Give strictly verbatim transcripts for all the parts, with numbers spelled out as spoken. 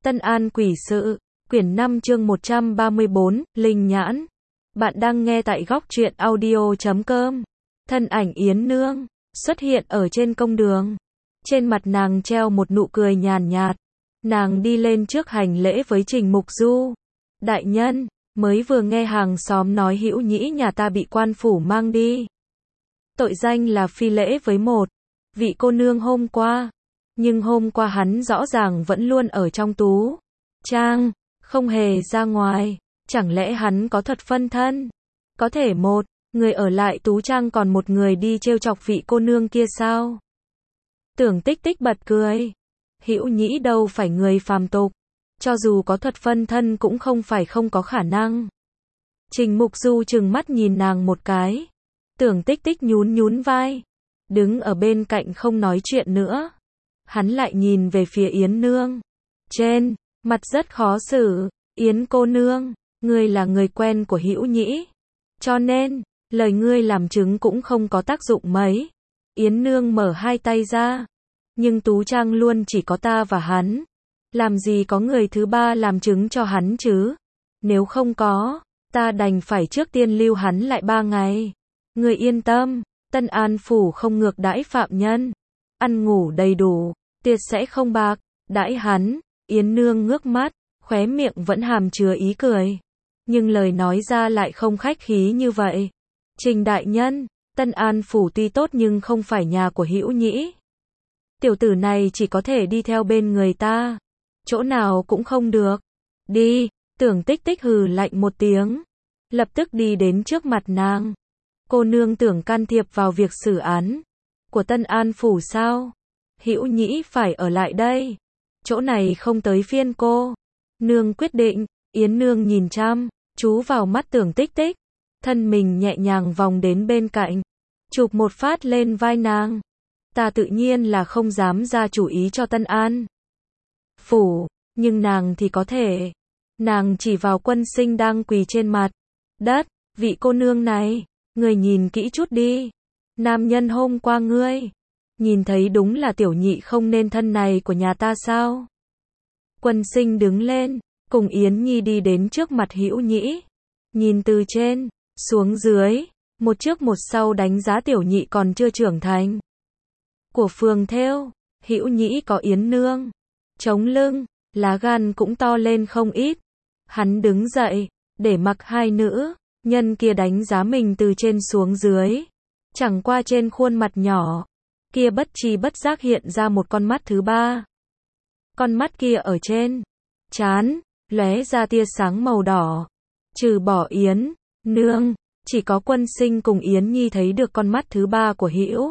Tân An quỷ sự, quyển năm chương một trăm ba mươi bốn, Linh nhãn. Bạn đang nghe tại góc truyện audio chấm com. Thân ảnh Yến Nương xuất hiện ở trên công đường. Trên mặt nàng treo một nụ cười nhàn nhạt. Nàng đi lên trước hành lễ với Trình Mục Du. Đại nhân, mới vừa nghe hàng xóm nói Hữu Nhĩ nhà ta bị quan phủ mang đi. Tội danh là phi lễ với một vị cô nương hôm qua. Nhưng hôm qua hắn rõ ràng vẫn luôn ở trong tú trang, không hề ra ngoài. Chẳng lẽ hắn có thuật phân thân? Có thể một người ở lại tú trang còn một người đi trêu chọc vị cô nương kia sao? Tưởng Tích Tích bật cười. Hữu Nhĩ đâu phải người phàm tục, cho dù có thuật phân thân cũng không phải không có khả năng. Trình Mục Du trừng mắt nhìn nàng một cái. Tưởng Tích Tích nhún nhún vai, đứng ở bên cạnh không nói chuyện nữa. Hắn lại nhìn về phía Yến Nương. Trên mặt rất khó xử. Yến cô nương, ngươi là người quen của Hữu Nhĩ, cho nên lời ngươi làm chứng cũng không có tác dụng mấy. Yến Nương mở hai tay ra. Nhưng tú trang luôn chỉ có ta và hắn, làm gì có người thứ ba làm chứng cho hắn chứ? Nếu không có, ta đành phải trước tiên lưu hắn lại ba ngày. Ngươi yên tâm, Tân An phủ không ngược đãi phạm nhân, ăn ngủ đầy đủ, tiệt sẽ không bạc đãi hắn. Yến Nương ngước mắt, khóe miệng vẫn hàm chứa ý cười, nhưng lời nói ra lại không khách khí như vậy. Trình đại nhân, Tân An phủ tuy tốt nhưng không phải nhà của Hữu Nhĩ. Tiểu tử này chỉ có thể đi theo bên người ta, chỗ nào cũng không được. Đi. Tưởng Tích Tích hừ lạnh một tiếng, lập tức đi đến trước mặt nàng. Cô nương tưởng can thiệp vào việc xử án của Tân An phủ sao? Hữu Nhĩ phải ở lại đây, chỗ này không tới phiên cô. Nương quyết định. Yến Nương nhìn chăm chú vào mắt Tưởng Tích Tích, thân mình nhẹ nhàng vòng đến bên cạnh, chụp một phát lên vai nàng. Ta tự nhiên là không dám ra chủ ý cho Tân An phủ, nhưng nàng thì có thể. Nàng chỉ vào Quân Sinh đang quỳ trên mặt đất. Vị cô nương này, người nhìn kỹ chút đi. Nam nhân hôm qua ngươi nhìn thấy đúng là tiểu nhị không nên thân này của nhà ta sao? Quân Sinh đứng lên, cùng Yến Nhi đi đến trước mặt Hữu Nhĩ, nhìn từ trên xuống dưới, một trước một sau đánh giá tiểu nhị còn chưa trưởng thành của phường thêu. Hữu Nhĩ có Yến Nương chống lưng, lá gan cũng to lên không ít. Hắn đứng dậy, để mặc hai nữ nhân kia đánh giá mình từ trên xuống dưới. Chẳng qua trên khuôn mặt nhỏ kia bất tri bất giác hiện ra một con mắt thứ ba. Con mắt kia ở trên trán lóe ra tia sáng màu đỏ. Trừ bỏ Yến Nương, chỉ có Quân Sinh cùng Yến Nhi thấy được con mắt thứ ba của Hữu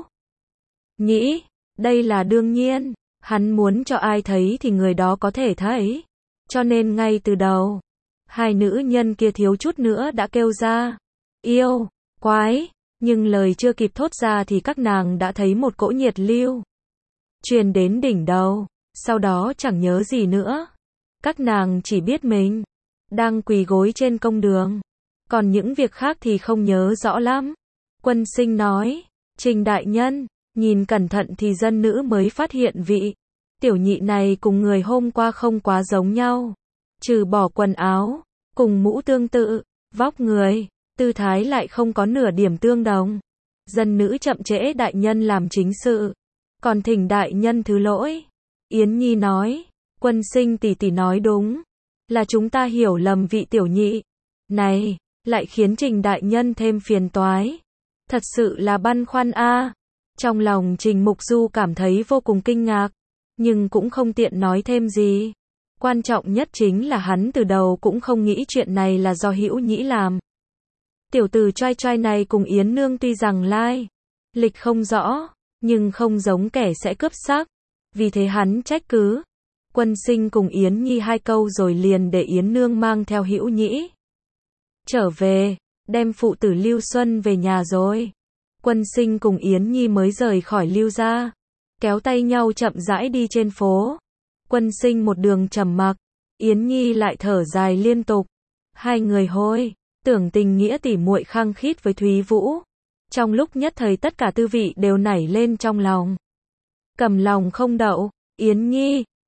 Nhĩ. Đây là đương nhiên, hắn muốn cho ai thấy thì người đó có thể thấy. Cho nên ngay từ đầu, hai nữ nhân kia thiếu chút nữa đã kêu ra yêu quái, nhưng lời chưa kịp thốt ra thì các nàng đã thấy một cỗ nhiệt lưu truyền đến đỉnh đầu, sau đó chẳng nhớ gì nữa. Các nàng chỉ biết mình đang quỳ gối trên công đường, còn những việc khác thì không nhớ rõ lắm. Quân Sinh nói, Trình đại nhân, nhìn cẩn thận thì dân nữ mới phát hiện vị tiểu nhị này cùng người hôm qua không quá giống nhau. Trừ bỏ quần áo cùng mũ tương tự, vóc người, tư thái lại không có nửa điểm tương đồng. Dân nữ chậm trễ đại nhân làm chính sự, còn thỉnh đại nhân thứ lỗi. Yến Nhi nói, Quân Sinh tỷ tỷ nói đúng, là chúng ta hiểu lầm vị tiểu nhị này, lại khiến Trình đại nhân thêm phiền toái. Thật sự là băn khoăn a. Trong lòng Trình Mục Du cảm thấy vô cùng kinh ngạc, nhưng cũng không tiện nói thêm gì. Quan trọng nhất chính là hắn từ đầu cũng không nghĩ chuyện này là do Hữu Nhĩ làm. Tiểu tử trai trai này cùng Yến Nương tuy rằng lai lịch không rõ, nhưng không giống kẻ sẽ cướp sắc, vì thế hắn trách cứ Quân Sinh cùng Yến Nhi hai câu rồi liền để Yến Nương mang theo Hữu Nhĩ trở về, đem phụ tử Lưu Xuân về nhà rồi. Quân Sinh cùng Yến Nhi mới rời khỏi Lưu gia, kéo tay nhau chậm rãi đi trên phố. Quân Sinh một đường trầm mặc, Yến Nhi lại thở dài liên tục. Hai người hôi tưởng tình nghĩa tỉ muội khăng khít với Thúy Vũ. Trong lúc nhất thời tất cả tư vị đều nảy lên trong lòng. Cầm lòng không đậu, Yến Nhi,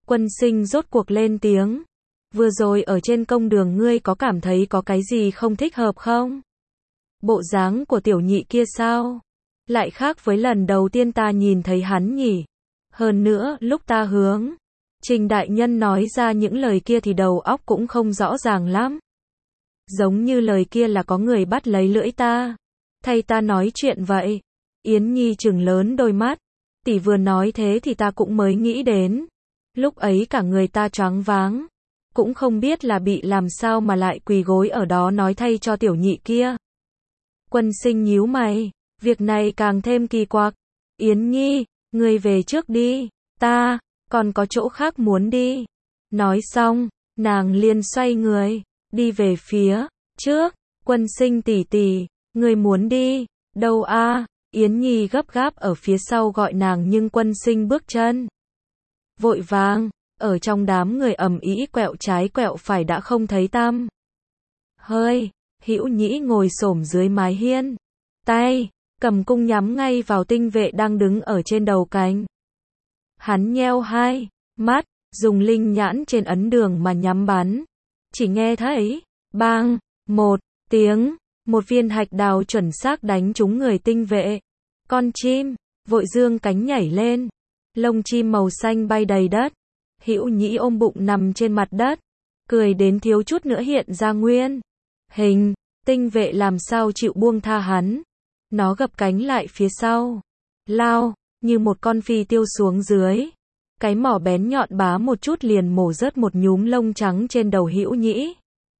Quân Sinh rốt cuộc lên tiếng. Vừa rồi ở trên công đường ngươi có cảm thấy có cái gì không thích hợp không? Bộ dáng của tiểu nhị kia sao? Lại khác với lần đầu tiên ta nhìn thấy hắn nhỉ? Hơn nữa, lúc ta hướng Trình đại nhân nói ra những lời kia thì đầu óc cũng không rõ ràng lắm. Giống như lời kia là có người bắt lấy lưỡi ta. Thay ta nói chuyện vậy. Yến Nhi trừng lớn đôi mắt. Tỷ vừa nói thế thì ta cũng mới nghĩ đến. Lúc ấy cả người ta choáng váng. Cũng không biết là bị làm sao mà lại quỳ gối ở đó nói thay cho tiểu nhị kia. Quân Sinh nhíu mày. Việc này càng thêm kỳ quặc. Yến Nhi, ngươi về trước đi. Ta, còn có chỗ khác muốn đi. Nói xong, nàng liền xoay người. Đi về phía trước. Quân Sinh tỷ tỷ, ngươi muốn đi. Đâu a? Yến Nhi gấp gáp ở phía sau gọi nàng nhưng Quân Sinh bước chân vội vàng, ở trong đám người ầm ĩ quẹo trái quẹo phải đã không thấy tăm hơi. Hữu Nhĩ ngồi xổm dưới mái hiên, tay cầm cung nhắm ngay vào tinh vệ đang đứng ở trên đầu cánh. Hắn nheo hai mắt, dùng linh nhãn trên ấn đường mà nhắm bắn. Chỉ nghe thấy bang một tiếng, một viên hạch đào chuẩn xác đánh trúng người tinh vệ. Con chim vội dương cánh nhảy lên, lông chim màu xanh bay đầy đất. Hữu Nhĩ ôm bụng nằm trên mặt đất, cười đến thiếu chút nữa hiện ra nguyên hình. Tinh vệ làm sao chịu buông tha hắn. Nó gập cánh lại phía sau, lao như một con phi tiêu xuống dưới. Cái mỏ bén nhọn bá một chút liền mổ rớt một nhúm lông trắng trên đầu Hữu Nhĩ.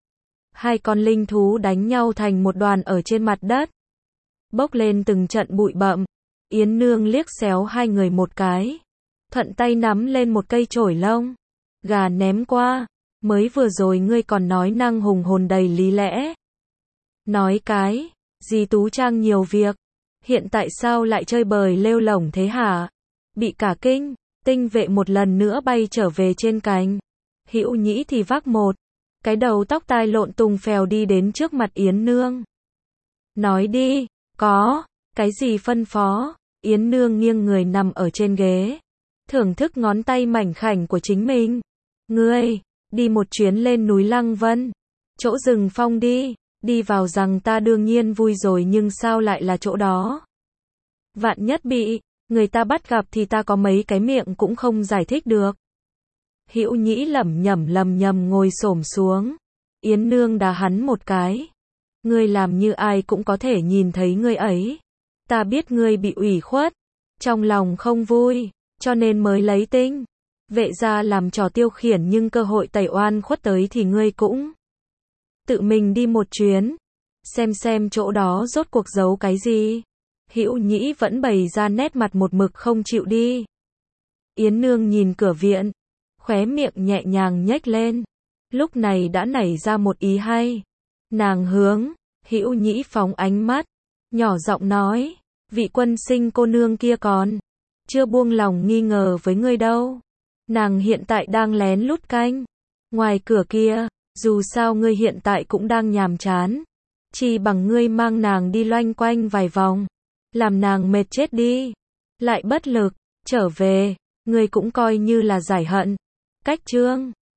Hai con linh thú đánh nhau thành một đoàn ở trên mặt đất, bốc lên từng trận bụi bặm. Yến Nương liếc xéo hai người một cái, thuận tay nắm lên một cây chổi lông gà ném qua. Mới vừa rồi ngươi còn nói năng hùng hồn đầy lý lẽ. Nói cái gì Tú Trang nhiều việc, hiện tại sao lại chơi bời lêu lổng thế hả? Bị cả kinh, tinh vệ một lần nữa bay trở về trên cánh. Hữu Nhĩ thì vác một cái đầu tóc tai lộn tung phèo đi đến trước mặt Yến Nương. Nói đi, có cái gì phân phó? Yến Nương nghiêng người nằm ở trên ghế, thưởng thức ngón tay mảnh khảnh của chính mình. Ngươi, đi một chuyến lên núi Lăng Vân, chỗ rừng phong đi. Đi vào rằng ta đương nhiên vui rồi nhưng sao lại là chỗ đó? Vạn nhất bị người ta bắt gặp thì ta có mấy cái miệng cũng không giải thích được. Hữu Nhĩ lẩm nhẩm lầm nhầm ngồi xổm xuống. Yến Nương đá hắn một cái. Ngươi làm như ai cũng có thể nhìn thấy ngươi ấy. Ta biết ngươi bị ủy khuất, trong lòng không vui, cho nên mới lấy tinh vệ ra làm trò tiêu khiển, nhưng cơ hội tẩy oan khuất tới thì ngươi cũng tự mình đi một chuyến, xem xem chỗ đó rốt cuộc giấu cái gì. Hữu Nhĩ vẫn bày ra nét mặt một mực không chịu đi. Yến Nương nhìn cửa viện, khóe miệng nhẹ nhàng nhếch lên. Lúc này đã nảy ra một ý hay. Nàng hướng Hữu Nhĩ phóng ánh mắt, nhỏ giọng nói, vị Quân Sinh cô nương kia còn chưa buông lòng nghi ngờ với ngươi đâu. Nàng hiện tại đang lén lút canh ngoài cửa kia. Dù sao ngươi hiện tại cũng đang nhàm chán, chỉ bằng ngươi mang nàng đi loanh quanh vài vòng, làm nàng mệt chết đi, lại bất lực trở về, ngươi cũng coi như là giải hận. Cách chương